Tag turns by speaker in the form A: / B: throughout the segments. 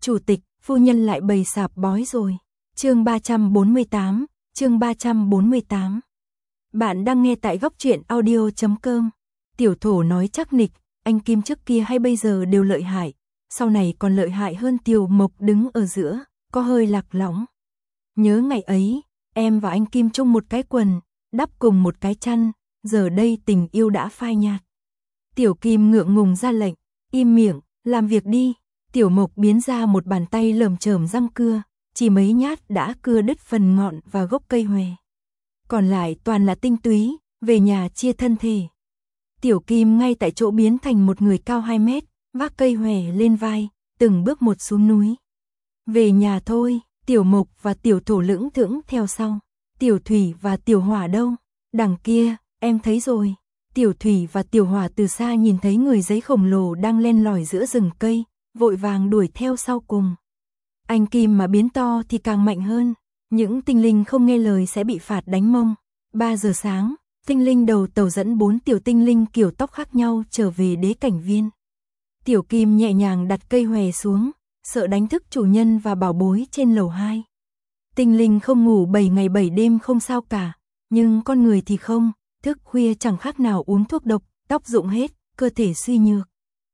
A: Chủ tịch, phu nhân lại bày sạp bói rồi. Chương 348, chương 348. Bạn đang nghe tại góc truyện audio.com. Tiểu thổ nói chắc nịch, anh Kim trước kia hay bây giờ đều lợi hại, sau này còn lợi hại hơn. Tiểu Mộc đứng ở giữa, có hơi lạc lõng. Nhớ ngày ấy, em và anh Kim chung một cái quần, đắp cùng một cái chăn, giờ đây tình yêu đã phai nhạt. Tiểu Kim ngượng ngùng ra lệnh, im miệng, làm việc đi. Tiểu Mộc biến ra một bàn tay lởm chởm răng cưa, chỉ mấy nhát đã cưa đứt phần ngọn và gốc cây hòe. Còn lại toàn là tinh túy, về nhà chia thân thể. Tiểu Kim ngay tại chỗ biến thành một người cao 2 mét, vác cây hòe lên vai, từng bước một xuống núi. Về nhà thôi. Tiểu Mộc và Tiểu Thổ lững thững theo sau. Tiểu Thủy và Tiểu Hỏa đâu? Đằng kia, em thấy rồi. Tiểu Thủy và Tiểu Hỏa từ xa nhìn thấy người giấy khổng lồ đang len lỏi giữa rừng cây, vội vàng đuổi theo sau cùng. Anh Kim mà biến to thì càng mạnh hơn. Những tinh linh không nghe lời sẽ bị phạt đánh mông. 3 giờ sáng, tinh linh đầu tàu dẫn 4 tiểu tinh linh kiểu tóc khác nhau trở về đế cảnh viên. Tiểu Kim nhẹ nhàng đặt cây hòe xuống, sợ đánh thức chủ nhân và bảo bối trên lầu 2. Tinh linh không ngủ 7 ngày 7 đêm không sao cả, nhưng con người thì không, thức khuya chẳng khác nào uống thuốc độc, tóc rụng hết, cơ thể suy nhược.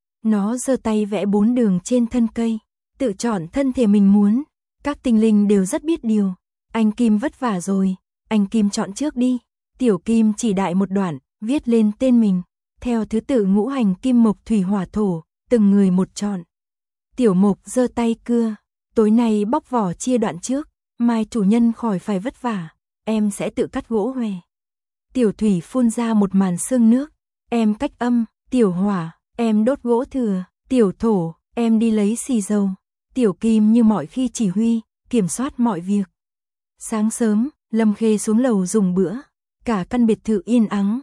A: Nó giơ tay vẽ 4 đường trên thân cây, tự chọn thân thể mình muốn. Các tinh linh đều rất biết điều. Anh Kim vất vả rồi, anh Kim chọn trước đi. Tiểu Kim chỉ đại một đoạn, viết lên tên mình, theo thứ tự ngũ hành kim mộc thủy hỏa thổ, từng người một chọn. Tiểu Mộc giơ tay cưa, tối nay bóc vỏ chia đoạn trước, mai chủ nhân khỏi phải vất vả, em sẽ tự cắt gỗ hòe. Tiểu Thủy phun ra một màn sương nước, em cách âm. Tiểu Hỏa, em đốt gỗ thừa. Tiểu Thổ, em đi lấy xì dầu. Tiểu Kim như mọi khi chỉ huy, kiểm soát mọi việc. Sáng sớm, Lâm Khê xuống lầu dùng bữa, cả căn biệt thự yên ắng.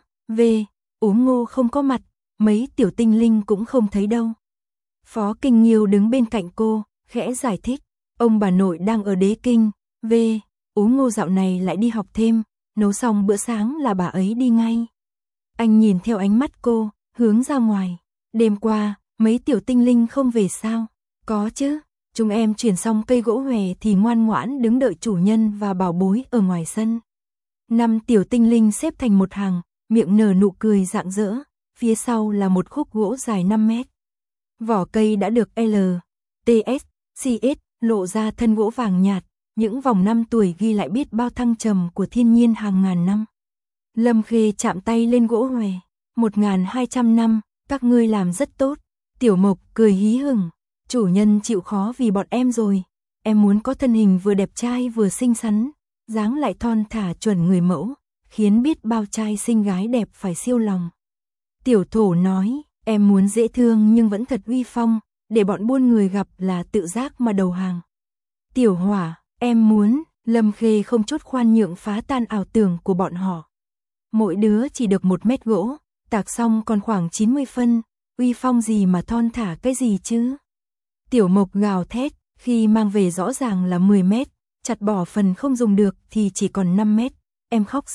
A: Ốm Ngô không có mặt, mấy tiểu tinh linh cũng không thấy đâu. Phó Kinh Nghiêu đứng bên cạnh cô, khẽ giải thích, ông bà nội đang ở đế kinh. Ốm Ngô dạo này lại đi học thêm, nấu xong bữa sáng là bà ấy đi ngay. Anh nhìn theo ánh mắt cô, hướng ra ngoài. Đêm qua, mấy tiểu tinh linh không về sao? Có chứ, chúng em chuyển xong cây gỗ hòe thì ngoan ngoãn đứng đợi chủ nhân và bảo bối ở ngoài sân. 5 tiểu tinh linh xếp thành một hàng, miệng nở nụ cười rạng rỡ, phía sau là một khúc gỗ dài 5 mét. Vỏ cây đã được LTSCS lộ ra thân gỗ vàng nhạt, những vòng năm tuổi ghi lại biết bao thăng trầm của thiên nhiên hàng ngàn năm. Lâm Khê chạm tay lên gỗ hòe, 1200 năm, các ngươi làm rất tốt. Tiểu Mộc cười hí hửng, chủ nhân chịu khó vì bọn em rồi, em muốn có thân hình vừa đẹp trai vừa xinh xắn, dáng lại thon thả chuẩn người mẫu, khiến biết bao trai xinh gái đẹp phải siêu lòng. Tiểu Thổ nói, em muốn dễ thương nhưng vẫn thật uy phong, để bọn buôn người gặp là tự giác mà đầu hàng. Tiểu Hỏa, em muốn. Lâm Khê không chút khoan nhượng phá tan ảo tưởng của bọn họ. Mỗi đứa chỉ được 1 mét gỗ, tạc xong còn khoảng 90 phân, uy phong gì mà thon thả cái gì chứ. Tiểu Mộc gào thét, khi mang về rõ ràng là 10 mét, chặt bỏ phần không dùng được thì chỉ còn 5 mét, em khóc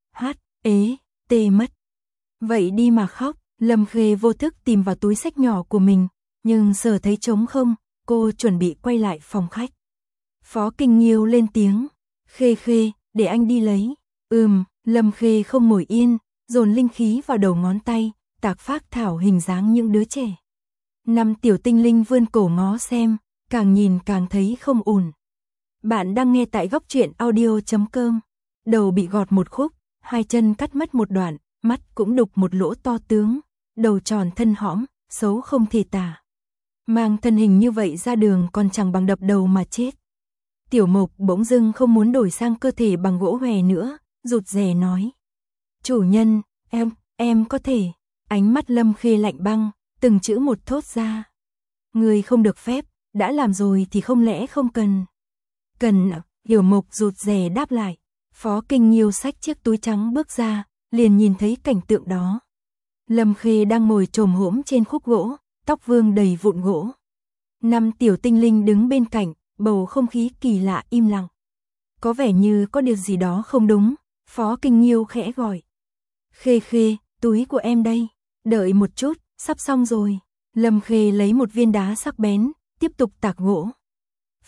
A: mất. Vậy đi mà khóc. Lâm Khê vô thức tìm vào túi xách nhỏ của mình, nhưng sờ thấy trống không, cô chuẩn bị quay lại phòng khách. Phó Kinh Nghiêu lên tiếng, Khê, để anh đi lấy. Lâm Khê không ngồi yên, dồn linh khí vào đầu ngón tay, tạc phác thảo hình dáng những đứa trẻ. 5 tiểu tinh linh vươn cổ ngó xem, càng nhìn càng thấy không ổn. Bạn đang nghe tại góc truyện audio.com. Đầu bị gọt một khúc, 2 chân cắt mất một đoạn, mắt cũng đục một lỗ to tướng, đầu tròn thân hõm, xấu không thể tả. Mang thân hình như vậy ra đường còn chẳng bằng đập đầu mà chết. Tiểu Mộc bỗng dưng không muốn đổi sang cơ thể bằng gỗ hòe nữa, rụt rè nói. Chủ nhân, em có thể. Ánh mắt Lâm Khê lạnh băng, từng chữ một thốt ra. Người không được phép, đã làm rồi thì không lẽ không cần. Cần. Tiểu Mộc rụt rè đáp lại. Phó Kinh Nghiêu xách chiếc túi trắng bước ra, liền nhìn thấy cảnh tượng đó. Lâm Khê đang ngồi chồm hổm trên khúc gỗ, tóc vương đầy vụn gỗ. 5 tiểu tinh linh đứng bên cạnh, bầu không khí kỳ lạ im lặng. Có vẻ như có điều gì đó không đúng, Phó Kinh Nghiêu khẽ gọi. Khê, túi của em đây. Đợi một chút, sắp xong rồi. Lâm Khê lấy một viên đá sắc bén, tiếp tục tạc gỗ.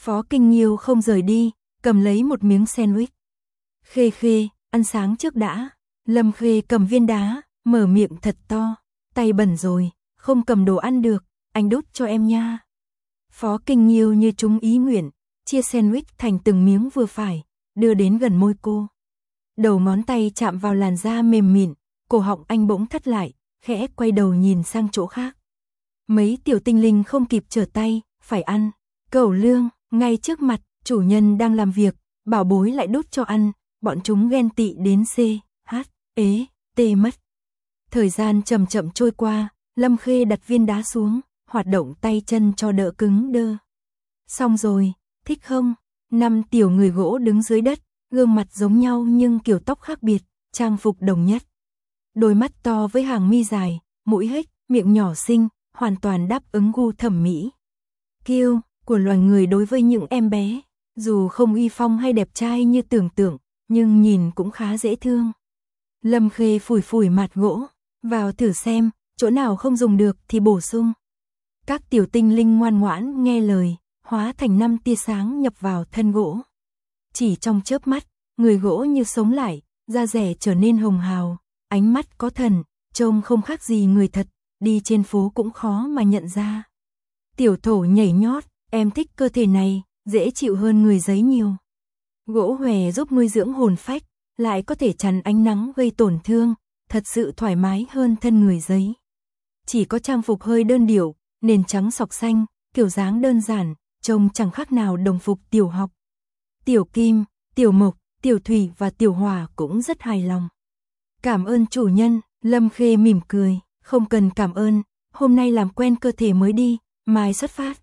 A: Phó Kinh Nhiêu không rời đi, cầm lấy một miếng sandwich. Khê Khê, ăn sáng trước đã. Lâm Khê cầm viên đá, mở miệng thật to. Tay bẩn rồi, không cầm đồ ăn được, anh đút cho em nha. Phó Kinh Nhiêu như trúng ý nguyện, chia sandwich thành từng miếng vừa phải, đưa đến gần môi cô. Đầu ngón tay chạm vào làn da mềm mịn, cổ họng anh bỗng thắt lại, khẽ quay đầu nhìn sang chỗ khác. Mấy tiểu tinh linh không kịp trở tay, phải ăn. Cẩu lương, ngay trước mặt, chủ nhân đang làm việc, bảo bối lại đút cho ăn, bọn chúng ghen tị đến tê mất. Thời gian chậm chậm trôi qua, Lâm Khê đặt viên đá xuống, hoạt động tay chân cho đỡ cứng đơ. Xong rồi, thích không? 5 tiểu người gỗ đứng dưới đất, gương mặt giống nhau nhưng kiểu tóc khác biệt, trang phục đồng nhất. Đôi mắt to với hàng mi dài, mũi hếch, miệng nhỏ xinh, hoàn toàn đáp ứng gu thẩm mỹ. Kiêu của loài người đối với những em bé, dù không uy phong hay đẹp trai như tưởng tượng, nhưng nhìn cũng khá dễ thương. Lâm Khê phủi phủi mặt gỗ, vào thử xem, chỗ nào không dùng được thì bổ sung. Các tiểu tinh linh ngoan ngoãn nghe lời, hóa thành 5 tia sáng nhập vào thân gỗ. Chỉ trong chớp mắt, người gỗ như sống lại, da dẻ trở nên hồng hào, ánh mắt có thần, trông không khác gì người thật, đi trên phố cũng khó mà nhận ra. Tiểu thổ nhảy nhót, em thích cơ thể này, dễ chịu hơn người giấy nhiều. Gỗ hòe giúp nuôi dưỡng hồn phách, lại có thể chắn ánh nắng gây tổn thương, thật sự thoải mái hơn thân người giấy. Chỉ có trang phục hơi đơn điệu, nền trắng sọc xanh, kiểu dáng đơn giản, trông chẳng khác nào đồng phục tiểu học. Tiểu Kim, Tiểu Mộc, Tiểu Thủy và Tiểu Hỏa cũng rất hài lòng. Cảm ơn chủ nhân, Lâm Khê mỉm cười, không cần cảm ơn, hôm nay làm quen cơ thể mới đi, mai xuất phát.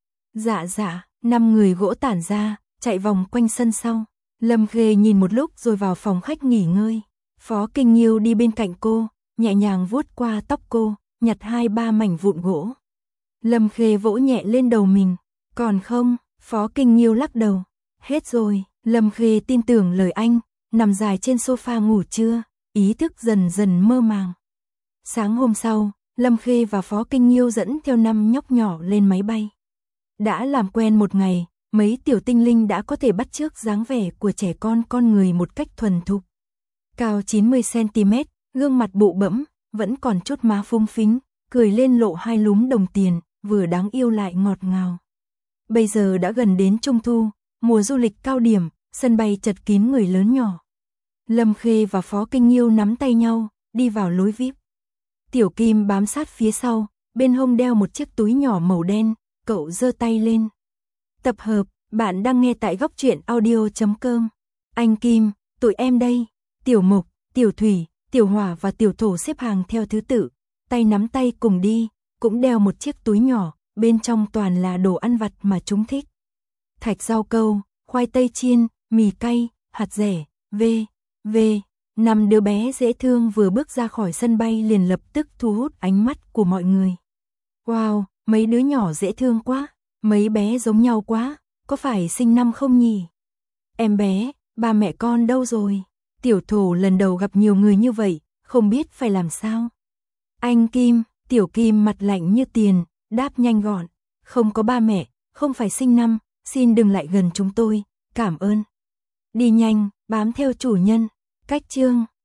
A: Dạ, 5 người gỗ tản ra, chạy vòng quanh sân sau. Lâm Khê nhìn một lúc rồi vào phòng khách nghỉ ngơi. Phó Kinh Nhiêu đi bên cạnh cô, nhẹ nhàng vuốt qua tóc cô, nhặt 2-3 mảnh vụn gỗ. Lâm Khê vỗ nhẹ lên đầu mình. Còn không, Phó Kinh Nhiêu lắc đầu. Hết rồi, Lâm Khê tin tưởng lời anh, nằm dài trên sofa ngủ trưa, ý thức dần dần mơ màng. Sáng hôm sau, Lâm Khê và Phó Kinh Nhiêu dẫn theo 5 nhóc nhỏ lên máy bay. Đã làm quen một ngày, mấy tiểu tinh linh đã có thể bắt chước dáng vẻ của trẻ con người một cách thuần thục. Cao 90 cm, gương mặt bụ bẫm, vẫn còn chút má phúng phính, cười lên lộ 2 lúm đồng tiền, vừa đáng yêu lại ngọt ngào. Bây giờ đã gần đến Trung thu, mùa du lịch cao điểm, sân bay chật kín người lớn nhỏ. Lâm Khê và Phó Kinh Nhiêu nắm tay nhau, đi vào lối VIP. Tiểu Kim bám sát phía sau, bên hông đeo một chiếc túi nhỏ màu đen, cậu giơ tay lên. Tập hợp, bạn đang nghe tại góc truyện audio.com. Anh Kim, tụi em đây. Tiểu Mộc, Tiểu Thủy, Tiểu Hỏa và Tiểu Thổ xếp hàng theo thứ tự, tay nắm tay cùng đi, cũng đeo một chiếc túi nhỏ, bên trong toàn là đồ ăn vặt mà chúng thích. Thạch rau câu, khoai tây chiên, mì cay, hạt dẻ, v. 5 đứa bé dễ thương vừa bước ra khỏi sân bay liền lập tức thu hút ánh mắt của mọi người. Wow, mấy đứa nhỏ dễ thương quá, mấy bé giống nhau quá, có phải sinh năm không nhỉ? Em bé, ba mẹ con đâu rồi? Tiểu Thổ lần đầu gặp nhiều người như vậy, không biết phải làm sao. Anh Kim, Tiểu Kim mặt lạnh như tiền, đáp nhanh gọn. Không có ba mẹ, không phải sinh năm, xin đừng lại gần chúng tôi, cảm ơn. Đi nhanh, bám theo chủ nhân. Cách chương